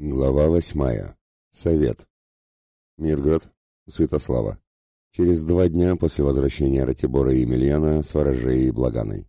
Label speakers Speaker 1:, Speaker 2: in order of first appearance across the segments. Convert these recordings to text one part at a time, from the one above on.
Speaker 1: Глава 8. Совет. Мирград, Святослава. Через 2 дня после возвращения Ратибора и Емельяна с ворожеей и Благаной.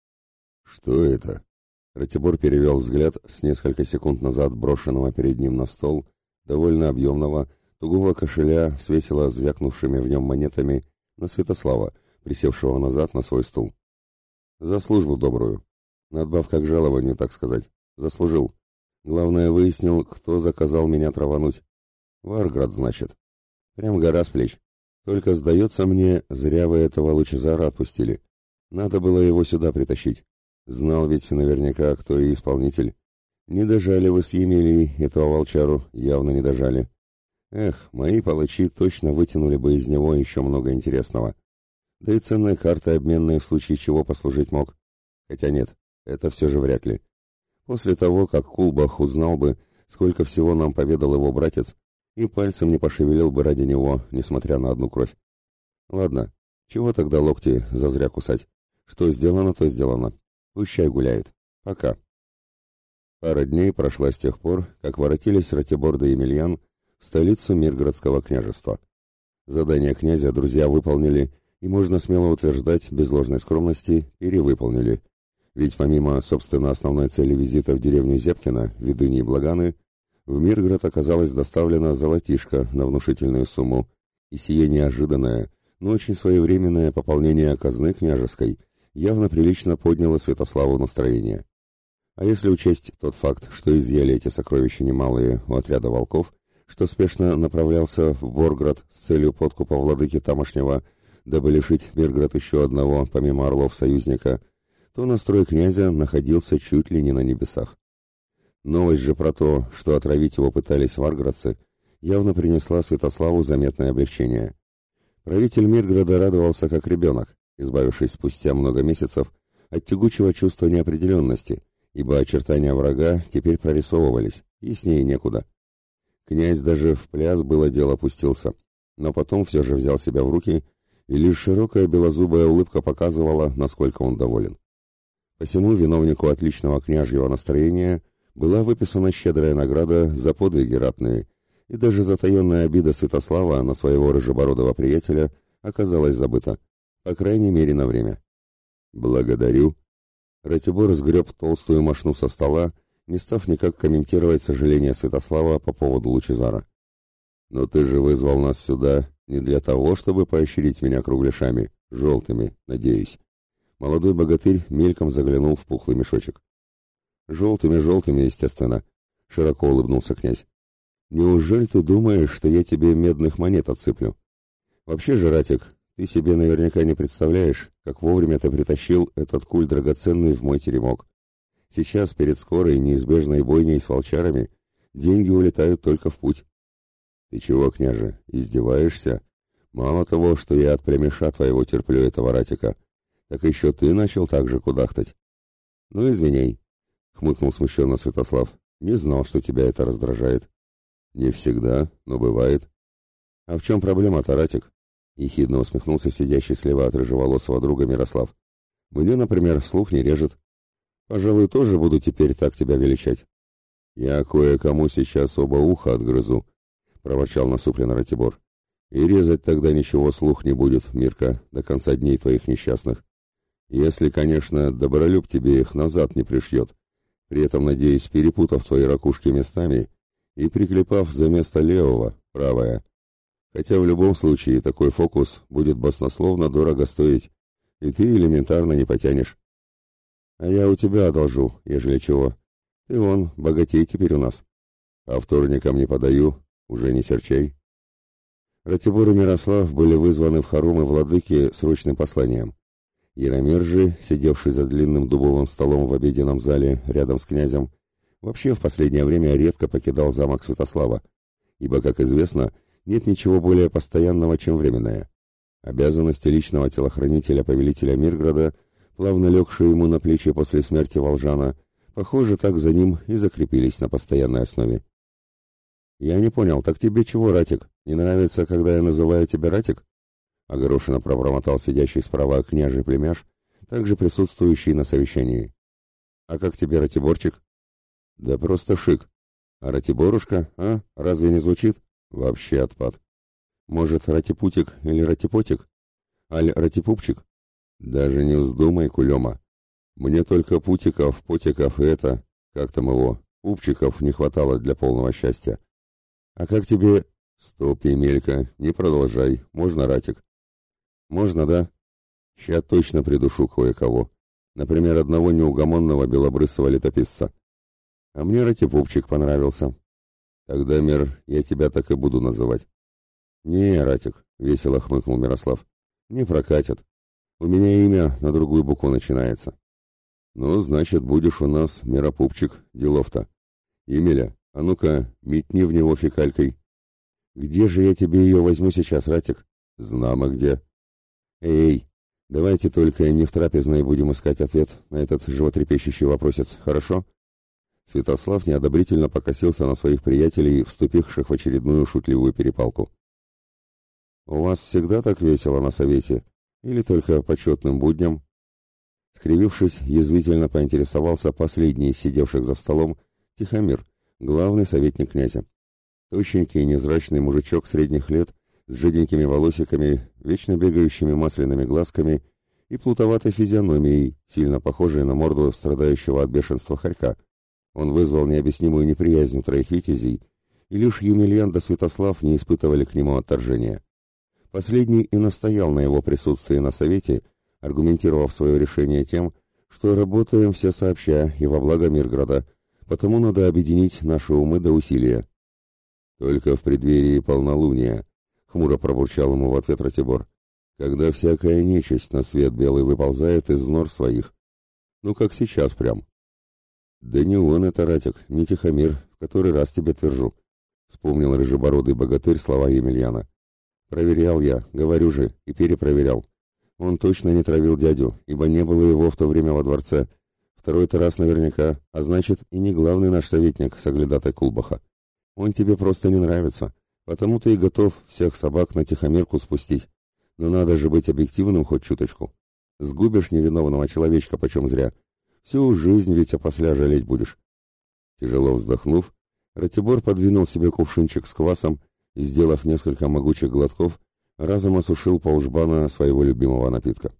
Speaker 1: Что это? Ратибор перевел взгляд с несколько секунд назад брошенного перед ним на стол, довольно объемного, тугого кошеля с весело звякнувшими в нем монетами, на Святослава, присевшего назад на свой стул. За службу добрую. Надбавка к жалованию, так сказать. Заслужил. Главное, выяснил, кто заказал меня травануть. Варград, значит. Прям гора с плеч. Только, сдается мне, зря вы этого Лучезара отпустили. Надо было его сюда притащить. Знал ведь наверняка, кто и исполнитель. Не дожали вы с Емелией этого волчару, явно не дожали. Эх, мои палачи точно вытянули бы из него еще много интересного. Да и ценная карта обменная в случае чего послужить мог. Хотя нет, это все же вряд ли. После того, как Кулбах узнал бы, сколько всего нам поведал его братец, и пальцем не пошевелил бы ради него, несмотря на одну кровь. Ладно, чего тогда локти зазря кусать? Что сделано, то сделано. Пущай гуляет. Пока. Пара дней прошла с тех пор, как воротились Ратибор да Емельян в столицу Мирградского княжества. Задание князя друзья выполнили, и можно смело утверждать, без ложной скромности, перевыполнили. Ведь помимо, собственно, основной цели визита в деревню Зябкино, ведуньи Благаны, в Мирград оказалось доставлено золотишко на внушительную сумму, и сие неожиданное, но очень своевременное пополнение казны княжеской явно прилично подняло Святославу настроение. А если учесть тот факт, что изъяли эти сокровища немалые у отряда волков, что спешно направлялся в Борград с целью подкупа владыки тамошнего, дабы лишить Мирград еще одного, помимо орлов, союзника, то настрой князя находился чуть ли не на небесах. Новость же про то, что отравить его пытались варградцы, явно принесла Святославу заметное облегчение. Правитель Мирграда радовался как ребенок, избавившись спустя много месяцев от тягучего чувства неопределенности, ибо очертания врага теперь прорисовывались, яснее некуда. Князь даже в пляс было дело пустился, но потом все же взял себя в руки, и лишь широкая белозубая улыбка показывала, насколько он доволен. Посему виновнику отличного княжьего настроения была выписана щедрая награда за подвиги ратные, и даже затаенная обида Святослава на своего рыжебородого приятеля оказалась забыта, по крайней мере на время. «Благодарю». Ратибор сгреб толстую мошну со стола, не став никак комментировать сожаление Святослава по поводу Лучезара. «Но ты же вызвал нас сюда не для того, чтобы поощрить меня кругляшами, желтыми, надеюсь». Молодой богатырь мельком заглянул в пухлый мешочек. «Желтыми, естественно», — широко улыбнулся князь. «Неужели ты думаешь, что я тебе медных монет отсыплю? Вообще же, Ратик, ты себе наверняка не представляешь, как вовремя ты притащил этот куль драгоценный в мой теремок. Сейчас, перед скорой неизбежной бойней с волчарами, деньги улетают только в путь». «Ты чего, княже, издеваешься? Мало того, что я от племеша твоего терплю этого Ратика, так еще ты начал так же кудахтать». «Ну, извиняй», — хмыкнул смущенно Святослав. «Не знал, что тебя это раздражает». «Не всегда, но бывает». «А в чем проблема-то, Ратик?» — ехидно усмехнулся сидящий слева от рыжеволосого друга Мирослав. «Мне, например, слух не режет. Пожалуй, тоже буду теперь так тебя величать». «Я кое-кому сейчас оба уха отгрызу», — проворчал насупленно Ратибор. «И резать тогда ничего слух не будет, Мирка, до конца дней твоих несчастных. Если, конечно, добролюб тебе их назад не пришьет, при этом, надеюсь, перепутав твои ракушки местами и приклепав за место левого правое. Хотя в любом случае такой фокус будет баснословно дорого стоить, и ты элементарно не потянешь. А я у тебя одолжу, ежели чего. Ты вон, богатей теперь у нас. А вторникам не подаю, уже не серчай». Ратибор и Мирослав были вызваны в хоромы владыки срочным посланием. Яромир же, сидевший за длинным дубовым столом в обеденном зале рядом с князем, вообще в последнее время редко покидал замок Святослава, ибо, как известно, нет ничего более постоянного, чем временное. Обязанности личного телохранителя повелителя Мирграда, плавно легшие ему на плечи после смерти Волжана, похоже, так за ним и закрепились на постоянной основе. «Я не понял, так тебе чего, Ратик? Не нравится, когда я называю тебя Ратик?» Огорошенно пробормотал сидящий справа княжий племяш, также присутствующий на совещании. «А как тебе, Ратиборчик?» «Да просто шик», А Ратиборушка, а? Разве не звучит? Вообще отпад. Может, Ратипутик или Ратипотик? Аль Ратипупчик? Даже не вздумай, Кулема. Мне только путиков, потиков и это, как там его, пупчиков не хватало для полного счастья. А как тебе... Стоп, Емелька, не продолжай, можно, Ратик? Можно, да? Ща точно придушу кое-кого. Например, одного неугомонного белобрысого летописца. А мне Ратипупчик понравился. Тогда, Мир, я тебя так и буду называть. Не, Ратик, весело хмыкнул Мирослав. Не прокатит. У меня имя на другую букву начинается. Ну, значит, будешь у нас Миропупчик, делов-то. Емеля, а ну-ка, метни в него фекалькой. Где же я тебе ее возьму сейчас, Ратик? Знамо где. Эй, давайте только не в трапезной будем искать ответ на этот животрепещущий вопросец, хорошо? Святослав неодобрительно покосился на своих приятелей, вступивших в очередную шутливую перепалку. «У вас всегда так весело на совете? Или только по четным будням?» Скривившись, язвительно поинтересовался последний из сидевших за столом Тихомир, главный советник князя. Тощенький невзрачный мужичок средних лет с жиденькими волосиками, вечно бегающими масляными глазками и плутоватой физиономией, сильно похожей на морду страдающего от бешенства хорька. Он вызвал необъяснимую неприязнь у троих витязей, и лишь Емельян да Святослав не испытывали к нему отторжения. Последний и настоял на его присутствии на совете, аргументировав свое решение тем, что работаем все сообща и во благо Мирграда, потому надо объединить наши умы до усилия. Только в преддверии полнолуния, хмуро пробурчал ему в ответ Ратибор, когда всякая нечисть на свет белый выползает из нор своих. Ну, как сейчас прям. Да не он это, Ратик, не Тихомир, в который раз тебе твержу, вспомнил рыжебородый богатырь слова Емельяна. Проверял я, говорю же, и перепроверял. Он точно не травил дядю, ибо не было его в то время во дворце. Второй-то раз наверняка, а значит, и не главный наш советник, соглядатай Кулбаха. Он тебе просто не нравится, потому ты и готов всех собак на Тихомирку спустить. Но надо же быть объективным хоть чуточку. Сгубишь невиновного человечка почем зря. Всю жизнь ведь опосля жалеть будешь. Тяжело вздохнув, Ратибор подвинул себе кувшинчик с квасом и, сделав несколько могучих глотков, разом осушил полжбана своего любимого напитка.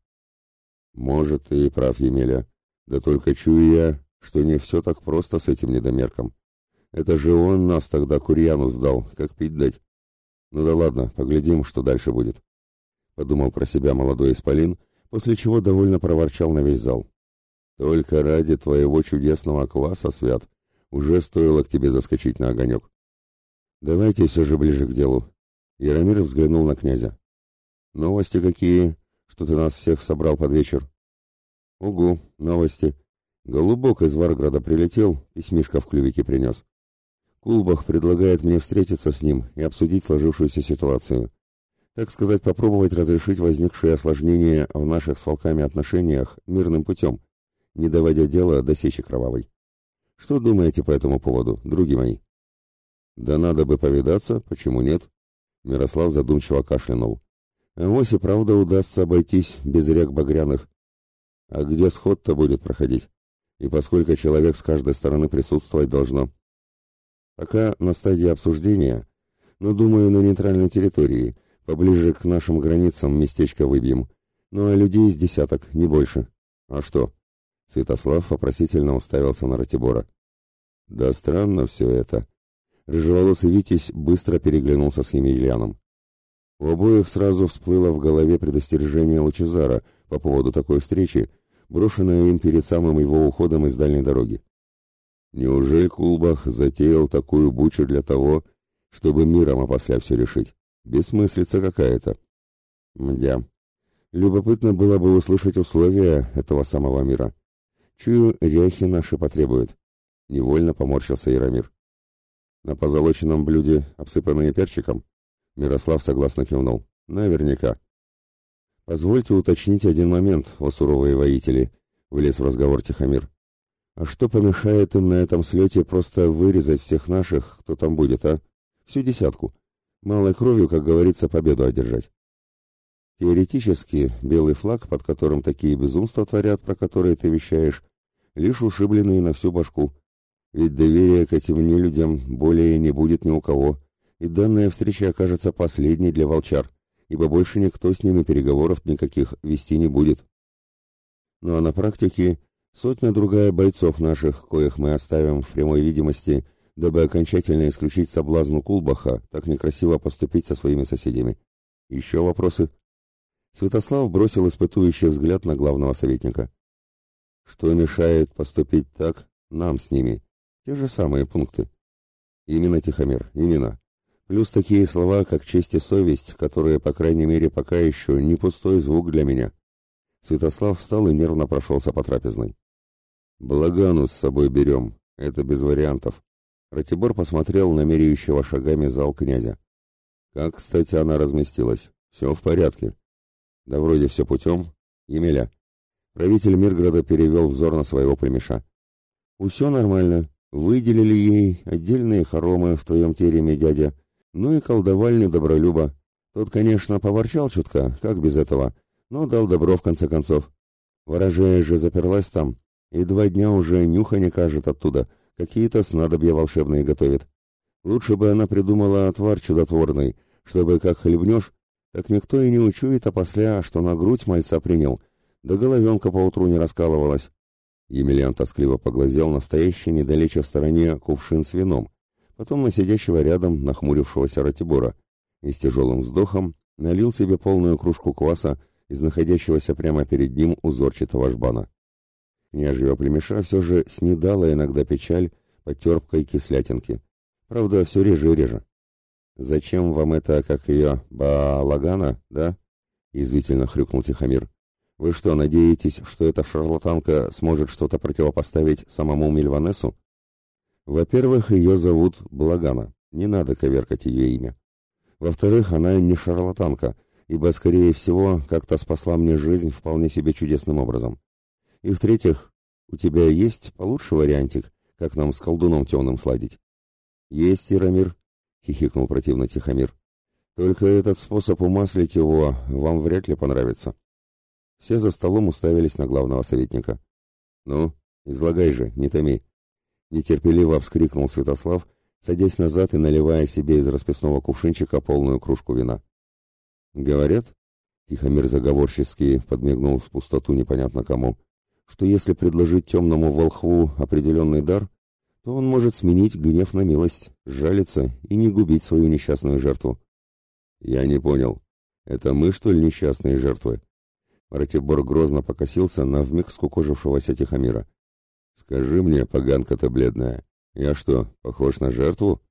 Speaker 1: Может, ты и прав, Емеля, да только чую я, что не все так просто с этим недомерком. Это же он нас тогда Курьяну сдал, как пить дать. Ну да ладно, поглядим, что дальше будет. Подумал про себя молодой исполин, после чего довольно проворчал на весь зал. Только ради твоего чудесного кваса, Свят, уже стоило к тебе заскочить на огонек. Давайте все же ближе к делу. Яромир взглянул на князя. Новости какие, что ты нас всех собрал под вечер? Угу, новости. Голубок из Варграда прилетел, письмишко в клювике принес. Кулбах предлагает мне встретиться с ним и обсудить сложившуюся ситуацию. Так сказать, попробовать разрешить возникшие осложнения в наших с волками отношениях мирным путем, не доводя дело до сечи кровавой. Что думаете по этому поводу, други мои? Да надо бы повидаться, почему нет? Мирослав задумчиво кашлянул. Авось и правда удастся обойтись без рек багряных. А где сход-то будет проходить? И поскольку человек с каждой стороны присутствовать должно? Пока на стадии обсуждения, но, думаю, на нейтральной территории, поближе к нашим границам местечко выбьем. Ну а людей из десяток, не больше. А что? Святослав вопросительно уставился на Ратибора. Да странно все это. Рыжеволосый Витязь быстро переглянулся с Емельяном. У обоих сразу всплыло в голове предостережение Лучезара по поводу такой встречи, брошенное им перед самым его уходом из дальней дороги. Неужели Кулбах затеял такую бучу для того, чтобы миром опосля все решить? Бессмыслица какая-то. Мдя. Любопытно было бы услышать условия этого самого мира. Чую, ряхи наши потребуют. Невольно поморщился Яромир. На позолоченном блюде, обсыпанные перчиком? Мирослав согласно кивнул. Наверняка. Позвольте уточнить один момент, о суровые воители, влез в разговор Тихомир. А что помешает им на этом слете просто вырезать всех наших, кто там будет, а? Всю десятку. Малой кровью, как говорится, победу одержать. Теоретически, белый флаг, под которым такие безумства творят, про которые ты вещаешь, лишь ушибленные на всю башку. Ведь доверия к этим нелюдям более не будет ни у кого, и данная встреча окажется последней для волчар, ибо больше никто с ними переговоров никаких вести не будет. Ну а на практике сотня-другая бойцов наших, коих мы оставим в прямой видимости, дабы окончательно исключить соблазн Кулбаха так некрасиво поступить со своими соседями. Еще вопросы? Святослав бросил испытующий взгляд на главного советника. Что мешает поступить так нам с ними? Те же самые пункты. Именно, Тихомир, именно. Плюс такие слова, как честь и совесть, которые, по крайней мере, пока еще не пустой звук для меня. Святослав встал и нервно прошелся по трапезной. Благану с собой берем, это без вариантов. Ратибор посмотрел на меряющего шагами зал князя. Как, кстати, она разместилась? Все в порядке. Да вроде все путем. Емеля. Правитель Мирграда перевел взор на своего племеша. Все нормально. Выделили ей отдельные хоромы в твоем тереме, дядя. Ну и колдовальню Добролюба. Тот, конечно, поворчал чутка, как без этого, но дал добро в конце концов. Ворожея же заперлась там, и 2 дня уже нюха не кажет оттуда, какие-то снадобья волшебные готовит. Лучше бы она придумала отвар чудотворный, чтобы как хлебнешь, так никто и не учует опосля, что на грудь мальца принял, да головенка поутру не раскалывалась. Емельян тоскливо поглазел на стоящий недалече в стороне кувшин с вином, потом на сидящего рядом нахмурившегося Ратибора, и с тяжелым вздохом налил себе полную кружку кваса из находящегося прямо перед ним узорчатого жбана. Княжьего племеша все же снедала иногда печаль по терпкой кислятинке. Правда, все реже и реже. «Зачем вам это, как ее, балагана, да?» — язвительно хрюкнул Тихомир. «Вы что, надеетесь, что эта шарлатанка сможет что-то противопоставить самому Мильванесу? Во-первых, ее зовут Благана, не надо коверкать ее имя. Во-вторых, она не шарлатанка, ибо, скорее всего, как-то спасла мне жизнь вполне себе чудесным образом. И в-третьих, у тебя есть получше вариантик, как нам с колдуном темным сладить?» «Есть, Ирамир», — хихикнул противно Тихомир. «Только этот способ умаслить его вам вряд ли понравится». Все за столом уставились на главного советника. «Ну, излагай же, не томи», — нетерпеливо вскрикнул Святослав, садясь назад и наливая себе из расписного кувшинчика полную кружку вина. «Говорят», — Тихомир заговорчески подмигнул в пустоту непонятно кому, «что если предложить темному волхву определенный дар, то он может сменить гнев на милость, сжалиться и не губить свою несчастную жертву». «Я не понял. Это мы, что ли, несчастные жертвы?» Ратибор грозно покосился на вмиг скукожившегося Тихомира. «Скажи мне, поганка ты бледная, я что, похож на жертву?»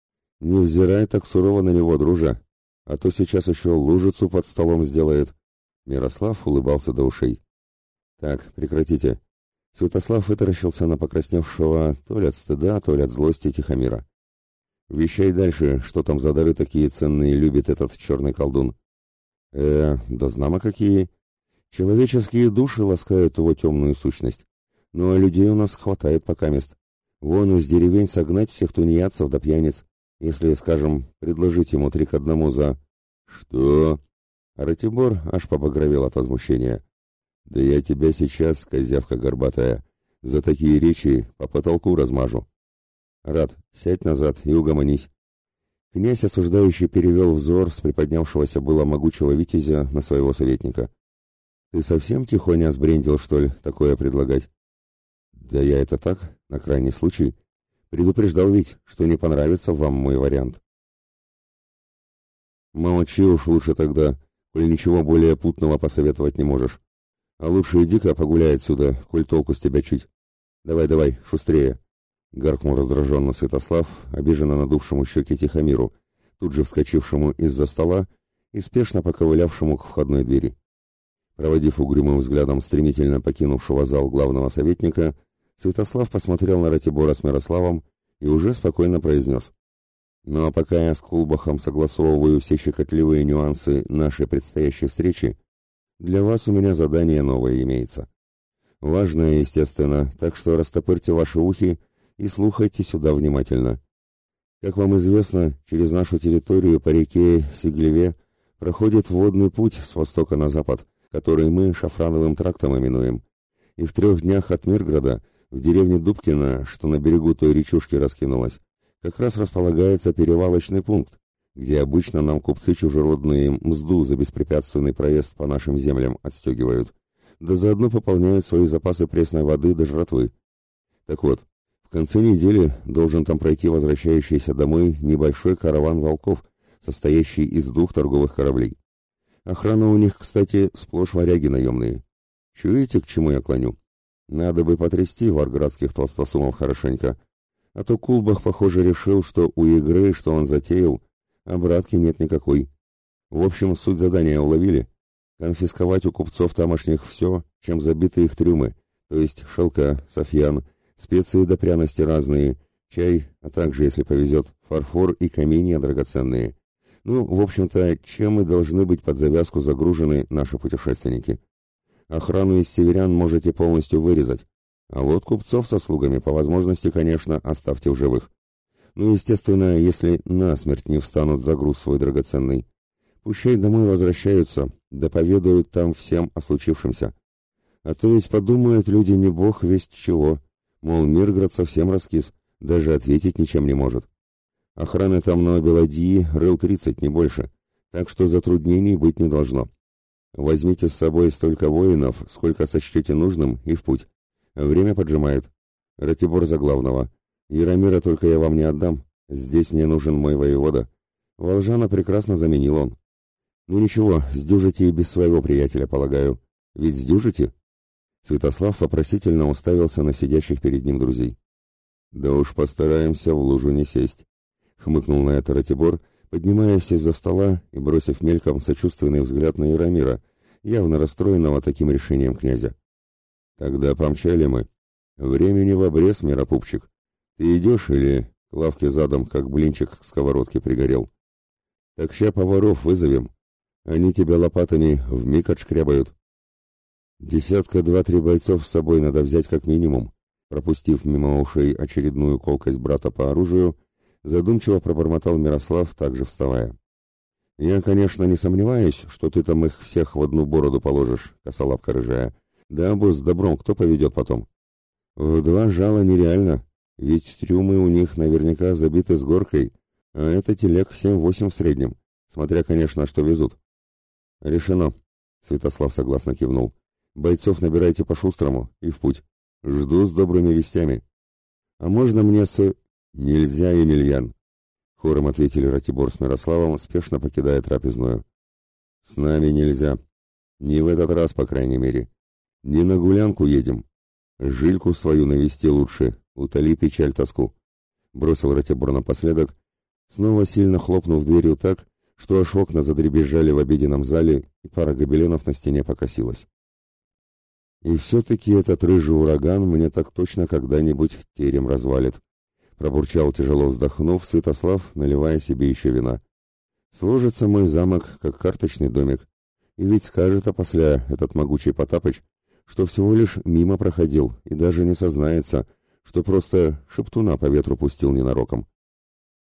Speaker 1: «Не взирай так сурово на него, дружа, а то сейчас еще лужицу под столом сделает». Мирослав улыбался до ушей. «Так, прекратите». Святослав вытаращился на покрасневшего то ли от стыда, то ли от злости Тихомира. «Вещай дальше, что там за дары такие ценные любит этот черный колдун». Да знамо какие. Человеческие души ласкают его темную сущность. Ну а людей у нас хватает покамест. Вон из деревень согнать всех тунеядцев да пьяниц, если, скажем, предложить ему 3 к 1 за...» «Что?» Ратибор аж побагровел от возмущения. «Да я тебя сейчас, козявка горбатая, за такие речи по потолку размажу». «Рад, сядь назад и угомонись». Князь осуждающий перевел взор с приподнявшегося было могучего витязя на своего советника. «Ты совсем тихоня сбрендил, что ли, такое предлагать?» «Да я это так, на крайний случай. Предупреждал ведь, что не понравится вам мой вариант». «Молчи уж лучше тогда, коль ничего более путного посоветовать не можешь. А лучше иди-ка погуляй отсюда, коль толку с тебя чуть. Давай, шустрее!» — гаркнул раздраженно Святослав, обиженно надувшему щеки Тихомиру, тут же вскочившему из-за стола и спешно поковылявшему к входной двери. Проводив угрюмым взглядом стремительно покинувшего зал главного советника, Святослав посмотрел на Ратибора с Мирославом и уже спокойно произнес: «Ну а пока я с Кулбахом согласовываю все щекотливые нюансы нашей предстоящей встречи, для вас у меня задание новое имеется. Важное, естественно, так что растопырьте ваши ухи и слухайте сюда внимательно. Как вам известно, через нашу территорию по реке Сиглеве проходит водный путь с востока на запад, который мы Шафрановым трактом именуем, и в 3 днях от Мирграда В деревне Дубкино, что на берегу той речушки раскинулась, как раз располагается перевалочный пункт, где обычно нам купцы чужеродные мзду за беспрепятственный проезд по нашим землям отстегивают, да заодно пополняют свои запасы пресной воды до жратвы. Так вот, в конце недели должен там пройти возвращающийся домой небольшой караван волков, состоящий из 2 торговых кораблей. Охрана у них, кстати, сплошь варяги наемные. Чуете, к чему я клоню? Надо бы потрясти варградских толстосумов хорошенько. А то Кулбах, похоже, решил, что у игры, что он затеял, обратки нет никакой. В общем, суть задания уловили. Конфисковать у купцов тамошних все, чем забиты их трюмы, то есть шелка, софьян, специи да пряности разные, чай, а также, если повезет, фарфор и каменья драгоценные. Ну, в общем-то, чем и должны быть под завязку загружены наши путешественники. Охрану из северян можете полностью вырезать, а вот купцов со слугами, по возможности, конечно, оставьте в живых. Ну, естественно, если насмерть не встанут за груз свой драгоценный. Пущай домой возвращаются, да поведают там всем о случившемся. А то ведь подумают люди не бог весть чего, мол, Мирград совсем раскис, даже ответить ничем не может. Охраны там на Белодии рыл 30, не больше, так что затруднений быть не должно. Возьмите с собой столько воинов, сколько сочтете нужным, и в путь. Время поджимает. Ратибор за главного. Яромира только я вам не отдам. Здесь мне нужен мой воевода. Волжана прекрасно заменил он. Ну ничего, сдюжите и без своего приятеля, полагаю. Ведь сдюжите? Святослав вопросительно уставился на сидящих перед ним друзей. Да уж постараемся в лужу не сесть. Хмыкнул на это Ратибор, поднимаясь из-за стола и бросив мельком сочувственный взгляд на Яромира, явно расстроенного таким решением князя. Тогда помчали мы. Времени в обрез, миропупчик. Ты идешь или к лавке задом, как блинчик к сковородке пригорел? Так ща поваров вызовем. Они тебя лопатами вмиг отшкрябают. 2-3 бойцов с собой надо взять как минимум. Пропустив мимо ушей очередную колкость брата по оружию, задумчиво пробормотал Мирослав, также вставая. «Я, конечно, не сомневаюсь, что ты там их всех в одну бороду положишь, косолапка рыжая. Да обоз с добром кто поведет потом? В 2 жала нереально, ведь трюмы у них наверняка забиты с горкой, а это телег 7-8 в среднем, смотря, конечно, что везут». «Решено», — Святослав согласно кивнул. «Бойцов набирайте по-шустрому и в путь. Жду с добрыми вестями». «А можно мне с...» «Нельзя, Емельян», — хором ответили Ратибор с Мирославом, спешно покидая трапезную. «С нами нельзя. Не в этот раз, по крайней мере. Не на гулянку едем. Жильку свою навести лучше, утоли печаль-тоску», — бросил Ратибор напоследок, снова сильно хлопнув дверью так, что аж окна задребезжали в обеденном зале, и пара гобеленов на стене покосилась. «И все-таки этот рыжий ураган мне так точно когда-нибудь терем развалит», — пробурчал, тяжело вздохнув, Святослав, наливая себе еще вина. «Сложится мой замок, как карточный домик, и ведь скажет опосля этот могучий Потапыч, что всего лишь мимо проходил и даже не сознается, что просто шептуна по ветру пустил ненароком».